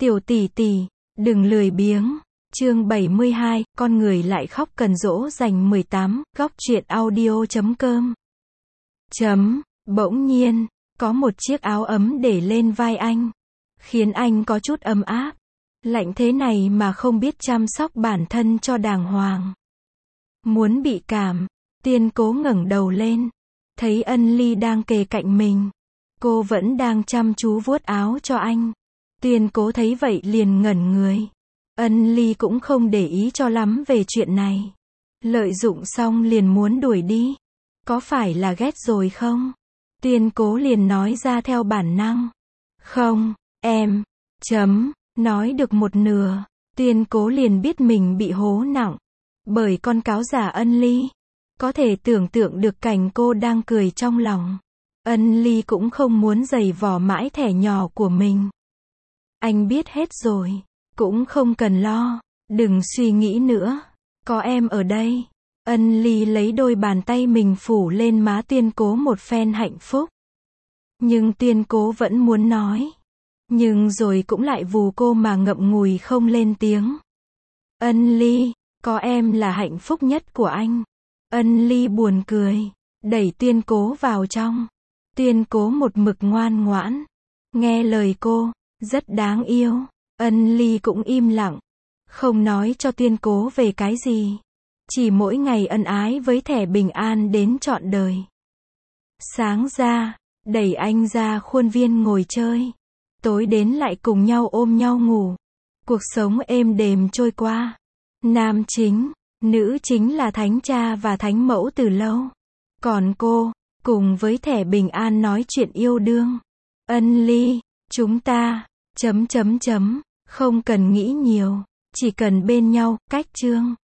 Tiểu tỷ tỷ, đừng lười biếng. Chương 72, con người lại khóc cần dỗ dành 18, góc truyện audio.com. Bỗng nhiên, có một chiếc áo ấm để lên vai anh, khiến anh có chút ấm áp. Lạnh thế này mà không biết chăm sóc bản thân cho đàng hoàng. Muốn bị cảm, Tiên Cố ngẩng đầu lên, thấy Ân Ly đang kề cạnh mình. Cô vẫn đang chăm chú vuốt áo cho anh. Tiên Cố thấy vậy liền ngẩn người. Ân Ly cũng không để ý cho lắm về chuyện này. Lợi dụng xong liền muốn đuổi đi. Có phải là ghét rồi không? Tiên Cố liền nói ra theo bản năng. Không, em. Nói được một nửa, Tiên Cố liền biết mình bị hố nặng. Bởi con cáo giả Ân Ly. Có thể tưởng tượng được cảnh cô đang cười trong lòng. Ân Ly cũng không muốn giày vò mãi thẻ nhỏ của mình. Anh biết hết rồi. Cũng không cần lo. Đừng suy nghĩ nữa. Có em ở đây. Ân Ly lấy đôi bàn tay mình phủ lên má Tiên Cố một phen hạnh phúc. Nhưng Tiên Cố vẫn muốn nói. Nhưng rồi cũng lại vù cô mà ngậm ngùi không lên tiếng. Ân Ly, có em là hạnh phúc nhất của anh. Ân Ly buồn cười, đẩy Tiên Cố vào trong. Tiên Cố một mực ngoan ngoãn, nghe lời cô, rất đáng yêu. Ân Ly cũng im lặng, không nói cho Tiên Cố về cái gì. Chỉ mỗi ngày ân ái với thẻ bình an đến trọn đời. Sáng ra, đẩy anh ra khuôn viên ngồi chơi. Tối đến lại cùng nhau ôm nhau ngủ. Cuộc sống êm đềm trôi qua. Nam chính, nữ chính là thánh cha và thánh mẫu từ lâu. Còn cô, cùng với thẻ bình an nói chuyện yêu đương. Ân Ly, chúng ta, không cần nghĩ nhiều, chỉ cần bên nhau, cách chương.